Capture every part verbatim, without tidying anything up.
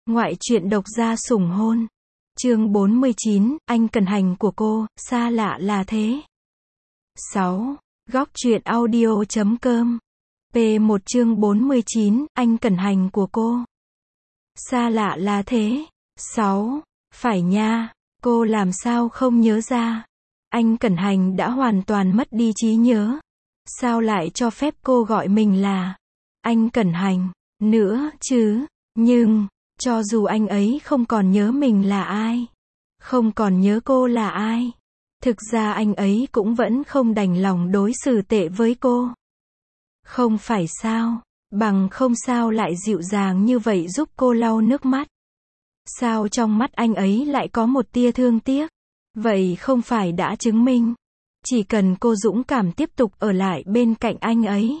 Ngoại truyện độc gia sủng hôn. Chương bốn mươi chín, anh cần hành của cô, xa lạ là thế. sáu. Góc truyện audio.com. P một chương bốn mươi chín, anh cần hành của cô. Xa lạ là thế. sáu. Phải nha, cô làm sao không nhớ ra. Anh Cẩn Hành đã hoàn toàn mất đi trí nhớ. Sao lại cho phép cô gọi mình là anh Cẩn Hành nữa chứ? Nhưng, cho dù anh ấy không còn nhớ mình là ai, không còn nhớ cô là ai, thực ra anh ấy cũng vẫn không đành lòng đối xử tệ với cô. Không phải sao, bằng không sao lại dịu dàng như vậy giúp cô lau nước mắt. Sao trong mắt anh ấy lại có một tia thương tiếc? Vậy không phải đã chứng minh, chỉ cần cô dũng cảm tiếp tục ở lại bên cạnh anh ấy,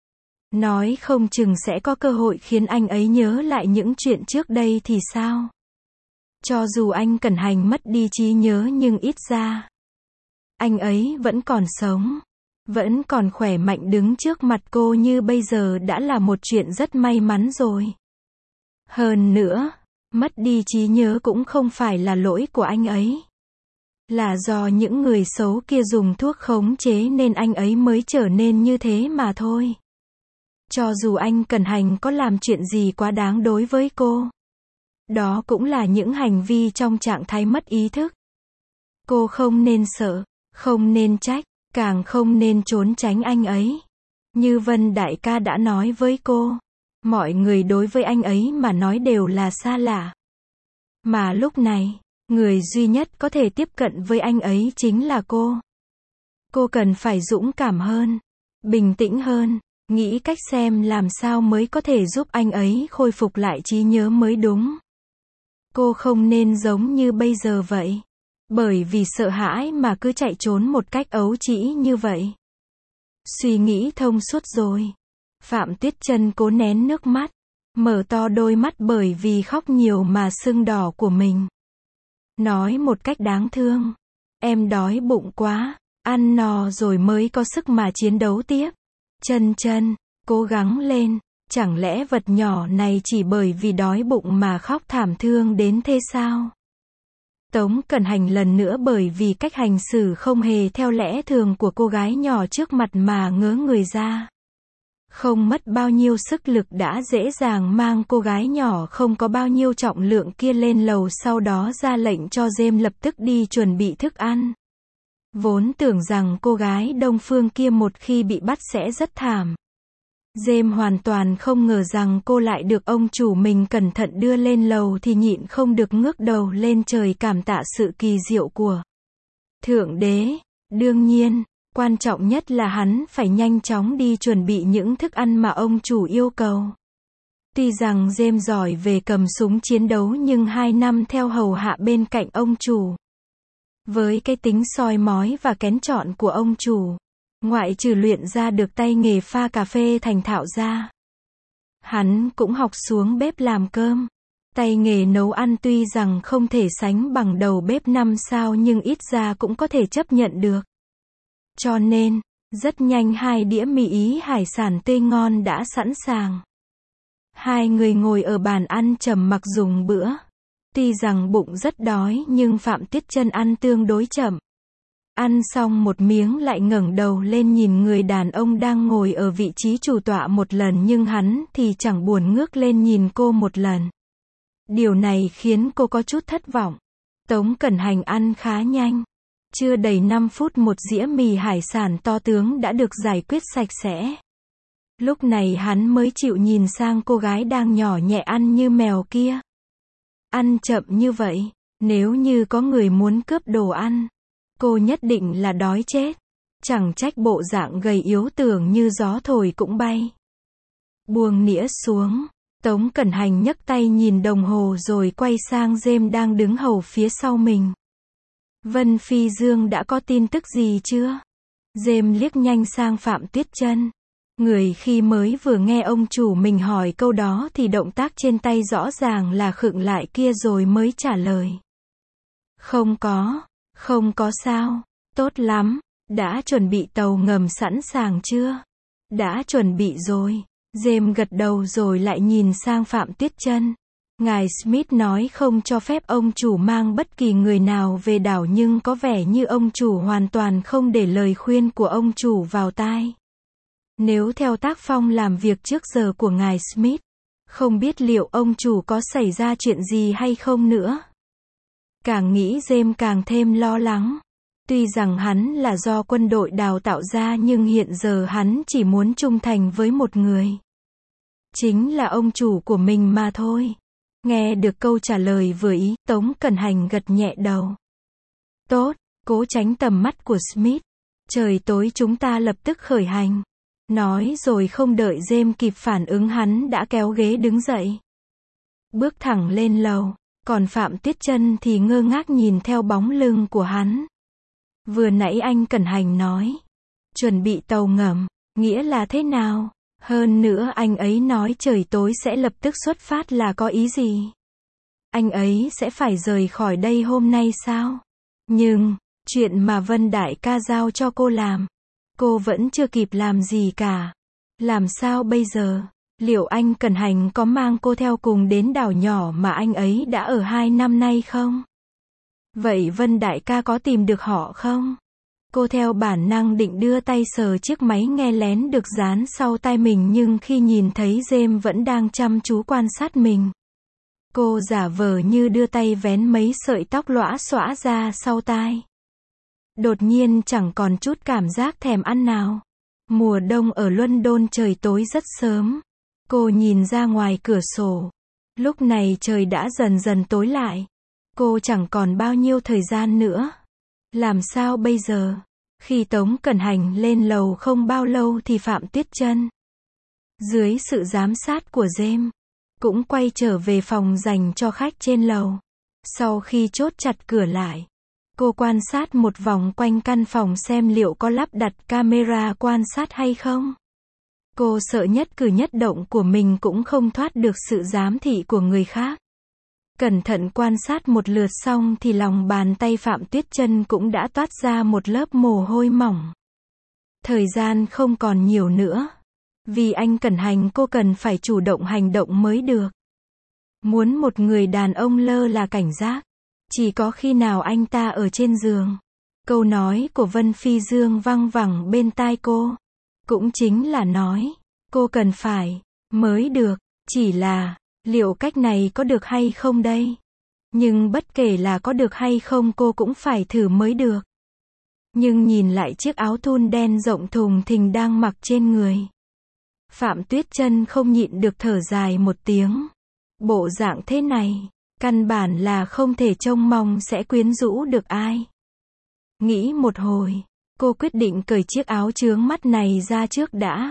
nói không chừng sẽ có cơ hội khiến anh ấy nhớ lại những chuyện trước đây thì sao? Cho dù anh Cẩn Hành mất đi trí nhớ nhưng ít ra, anh ấy vẫn còn sống, vẫn còn khỏe mạnh đứng trước mặt cô như bây giờ đã là một chuyện rất may mắn rồi. Hơn nữa, mất đi trí nhớ cũng không phải là lỗi của anh ấy. Là do những người xấu kia dùng thuốc khống chế nên anh ấy mới trở nên như thế mà thôi. Cho dù anh Cẩn Hành có làm chuyện gì quá đáng đối với cô, đó cũng là những hành vi trong trạng thái mất ý thức. Cô không nên sợ, không nên trách, càng không nên trốn tránh anh ấy. Như Vân đại ca đã nói với cô, mọi người đối với anh ấy mà nói đều là xa lạ. Mà lúc này, người duy nhất có thể tiếp cận với anh ấy chính là cô. Cô cần phải dũng cảm hơn, bình tĩnh hơn, nghĩ cách xem làm sao mới có thể giúp anh ấy khôi phục lại trí nhớ mới đúng. Cô không nên giống như bây giờ vậy. Bởi vì sợ hãi mà cứ chạy trốn một cách ấu trĩ như vậy. Suy nghĩ thông suốt rồi. Phạm Tuyết Chân cố nén nước mắt, mở to đôi mắt bởi vì khóc nhiều mà sưng đỏ của mình. Nói một cách đáng thương, em đói bụng quá, ăn no rồi mới có sức mà chiến đấu tiếp. Chân Chân, cố gắng lên, chẳng lẽ vật nhỏ này chỉ bởi vì đói bụng mà khóc thảm thương đến thế sao? Tống Cẩn Hành lần nữa bởi vì cách hành xử không hề theo lẽ thường của cô gái nhỏ trước mặt mà ngớ người ra. Không mất bao nhiêu sức lực đã dễ dàng mang cô gái nhỏ không có bao nhiêu trọng lượng kia lên lầu, sau đó ra lệnh cho James lập tức đi chuẩn bị thức ăn. Vốn tưởng rằng cô gái Đông Phương kia một khi bị bắt sẽ rất thảm. James hoàn toàn không ngờ rằng cô lại được ông chủ mình cẩn thận đưa lên lầu thì nhịn không được ngước đầu lên trời cảm tạ sự kỳ diệu của Thượng Đế. Đương nhiên, quan trọng nhất là hắn phải nhanh chóng đi chuẩn bị những thức ăn mà ông chủ yêu cầu. Tuy rằng James giỏi về cầm súng chiến đấu nhưng hai năm theo hầu hạ bên cạnh ông chủ, với cái tính soi mói và kén chọn của ông chủ, ngoại trừ luyện ra được tay nghề pha cà phê thành thạo ra, hắn cũng học xuống bếp làm cơm. Tay nghề nấu ăn tuy rằng không thể sánh bằng đầu bếp năm sao nhưng ít ra cũng có thể chấp nhận được. Cho nên, rất nhanh hai đĩa mì Ý hải sản tươi ngon đã sẵn sàng. Hai người ngồi ở bàn ăn trầm mặc dùng bữa. Tuy rằng bụng rất đói nhưng Phạm Tuyết Chân ăn tương đối chậm. Ăn xong một miếng lại ngẩng đầu lên nhìn người đàn ông đang ngồi ở vị trí chủ tọa một lần nhưng hắn thì chẳng buồn ngước lên nhìn cô một lần. Điều này khiến cô có chút thất vọng. Tống Cẩn Hành ăn khá nhanh. Chưa đầy năm phút một dĩa mì hải sản to tướng đã được giải quyết sạch sẽ. Lúc này hắn mới chịu nhìn sang cô gái đang nhỏ nhẹ ăn như mèo kia. Ăn chậm như vậy, nếu như có người muốn cướp đồ ăn, cô nhất định là đói chết. Chẳng trách bộ dạng gầy yếu tưởng như gió thổi cũng bay. Buông nĩa xuống, Tống Cẩn Hành nhấc tay nhìn đồng hồ rồi quay sang James đang đứng hầu phía sau mình. Vân Phi Dương đã có tin tức gì chưa? James liếc nhanh sang Phạm Tuyết Chân. Người khi mới vừa nghe ông chủ mình hỏi câu đó thì động tác trên tay rõ ràng là khựng lại kia rồi mới trả lời. Không có, không có sao, tốt lắm, đã chuẩn bị tàu ngầm sẵn sàng chưa? Đã chuẩn bị rồi. James gật đầu rồi lại nhìn sang Phạm Tuyết Chân. Ngài Smith nói không cho phép ông chủ mang bất kỳ người nào về đảo, nhưng có vẻ như ông chủ hoàn toàn không để lời khuyên của ông chủ vào tai. Nếu theo tác phong làm việc trước giờ của ngài Smith, không biết liệu ông chủ có xảy ra chuyện gì hay không nữa. Càng nghĩ James càng thêm lo lắng. Tuy rằng hắn là do quân đội đào tạo ra, nhưng hiện giờ hắn chỉ muốn trung thành với một người. Chính là ông chủ của mình mà thôi. Nghe được câu trả lời vừa ý, Tống Cẩn Hành gật nhẹ đầu. Tốt, cố tránh tầm mắt của Smith. Trời tối chúng ta lập tức khởi hành. Nói rồi không đợi James kịp phản ứng, hắn đã kéo ghế đứng dậy. Bước thẳng lên lầu, còn Phạm Tuyết Chân thì ngơ ngác nhìn theo bóng lưng của hắn. Vừa nãy anh Cẩn Hành nói, chuẩn bị tàu ngầm, nghĩa là thế nào? Hơn nữa anh ấy nói trời tối sẽ lập tức xuất phát là có ý gì? Anh ấy sẽ phải rời khỏi đây hôm nay sao? Nhưng, chuyện mà Vân đại ca giao cho cô làm, cô vẫn chưa kịp làm gì cả. Làm sao bây giờ? Liệu anh Cẩn Hành có mang cô theo cùng đến đảo nhỏ mà anh ấy đã ở hai năm nay không? Vậy Vân đại ca có tìm được họ không? Cô theo bản năng định đưa tay sờ chiếc máy nghe lén được dán sau tai mình, nhưng khi nhìn thấy James vẫn đang chăm chú quan sát mình, cô giả vờ như đưa tay vén mấy sợi tóc lõa xõa ra sau tai. Đột nhiên chẳng còn chút cảm giác thèm ăn nào. Mùa đông ở London trời tối rất sớm. Cô nhìn ra ngoài cửa sổ. Lúc này trời đã dần dần tối lại. Cô chẳng còn bao nhiêu thời gian nữa. Làm sao bây giờ? Khi Tống Cẩn Hành lên lầu không bao lâu thì Phạm Tuyết Chân, dưới sự giám sát của James, cũng quay trở về phòng dành cho khách trên lầu. Sau khi chốt chặt cửa lại, cô quan sát một vòng quanh căn phòng xem liệu có lắp đặt camera quan sát hay không. Cô sợ nhất cử nhất động của mình cũng không thoát được sự giám thị của người khác. Cẩn thận quan sát một lượt xong thì lòng bàn tay Phạm Tuyết Chân cũng đã toát ra một lớp mồ hôi mỏng. Thời gian không còn nhiều nữa. Vì anh Cẩn Hành cô cần phải chủ động hành động mới được. Muốn một người đàn ông lơ là cảnh giác, chỉ có khi nào anh ta ở trên giường. Câu nói của Vân Phi Dương văng vẳng bên tai cô. Cũng chính là nói, cô cần phải, mới được, chỉ là, liệu cách này có được hay không đây? Nhưng bất kể là có được hay không cô cũng phải thử mới được. Nhưng nhìn lại chiếc áo thun đen rộng thùng thình đang mặc trên người, Phạm Tuyết Chân không nhịn được thở dài một tiếng. Bộ dạng thế này, căn bản là không thể trông mong sẽ quyến rũ được ai. Nghĩ một hồi, cô quyết định cởi chiếc áo chướng mắt này ra trước đã.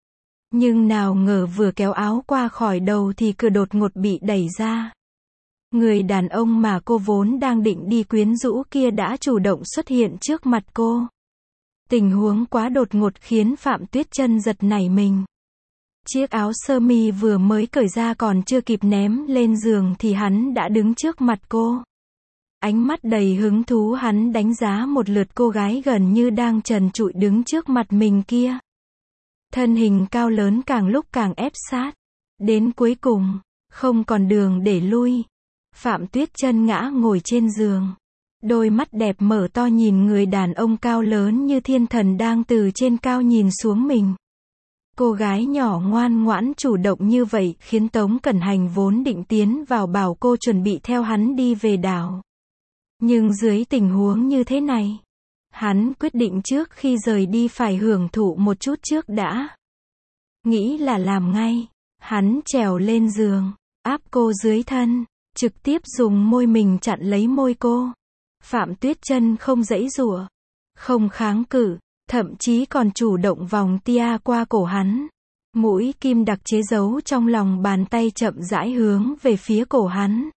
Nhưng nào ngờ vừa kéo áo qua khỏi đầu thì cửa đột ngột bị đẩy ra. Người đàn ông mà cô vốn đang định đi quyến rũ kia đã chủ động xuất hiện trước mặt cô. Tình huống quá đột ngột khiến Phạm Tuyết Chân giật nảy mình. Chiếc áo sơ mi vừa mới cởi ra còn chưa kịp ném lên giường thì hắn đã đứng trước mặt cô. Ánh mắt đầy hứng thú hắn đánh giá một lượt cô gái gần như đang trần trụi đứng trước mặt mình kia. Thân hình cao lớn càng lúc càng ép sát. Đến cuối cùng, không còn đường để lui. Phạm Tuyết Chân ngã ngồi trên giường. Đôi mắt đẹp mở to nhìn người đàn ông cao lớn như thiên thần đang từ trên cao nhìn xuống mình. Cô gái nhỏ ngoan ngoãn chủ động như vậy khiến Tống Cẩn Hành vốn định tiến vào bảo cô chuẩn bị theo hắn đi về đảo. Nhưng dưới tình huống như thế này, hắn quyết định trước khi rời đi phải hưởng thụ một chút trước đã. Nghĩ là làm ngay, hắn trèo lên giường, áp cô dưới thân, trực tiếp dùng môi mình chặn lấy môi cô. Phạm Tuyết Chân không giãy giụa, không kháng cự, thậm chí còn chủ động vòng tia qua cổ hắn. Mũi kim đặc chế giấu trong lòng bàn tay chậm rãi hướng về phía cổ hắn.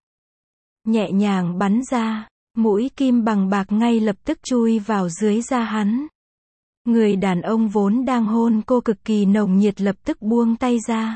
Nhẹ nhàng bắn ra, mũi kim bằng bạc ngay lập tức chui vào dưới da hắn. Người đàn ông vốn đang hôn cô cực kỳ nồng nhiệt lập tức buông tay ra.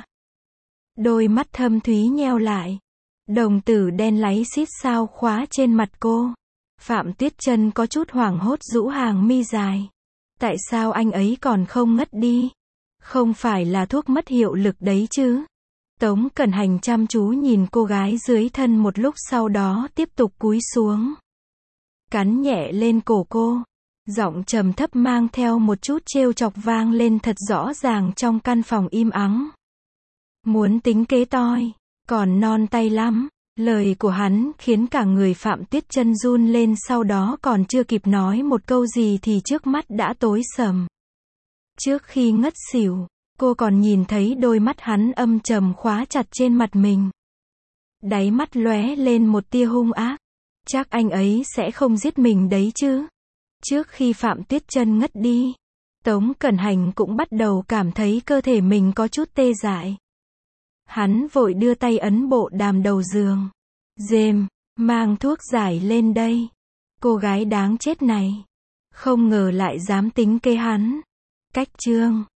Đôi mắt thâm thúy nheo lại. Đồng tử đen láy xít sao khóa trên mặt cô. Phạm Tuyết Chân có chút hoảng hốt rũ hàng mi dài. Tại sao anh ấy còn không ngất đi? Không phải là thuốc mất hiệu lực đấy chứ? Tống Cẩn Hành chăm chú nhìn cô gái dưới thân một lúc sau đó tiếp tục cúi xuống. Cắn nhẹ lên cổ cô. Giọng trầm thấp mang theo một chút trêu chọc vang lên thật rõ ràng trong căn phòng im ắng. Muốn tính kế tôi, còn non tay lắm. Lời của hắn khiến cả người Phạm Tuyết Chân run lên, sau đó còn chưa kịp nói một câu gì thì trước mắt đã tối sầm. Trước khi ngất xỉu, cô còn nhìn thấy đôi mắt hắn âm trầm khóa chặt trên mặt mình. Đáy mắt lóe lên một tia hung ác. Chắc anh ấy sẽ không giết mình đấy chứ. Trước khi Phạm Tuyết Chân ngất đi, Tống Cẩn Hành cũng bắt đầu cảm thấy cơ thể mình có chút tê dại. Hắn vội đưa tay ấn bộ đàm đầu giường. Dêm, mang thuốc giải lên đây. Cô gái đáng chết này. Không ngờ lại dám tính kế hắn. Cách chương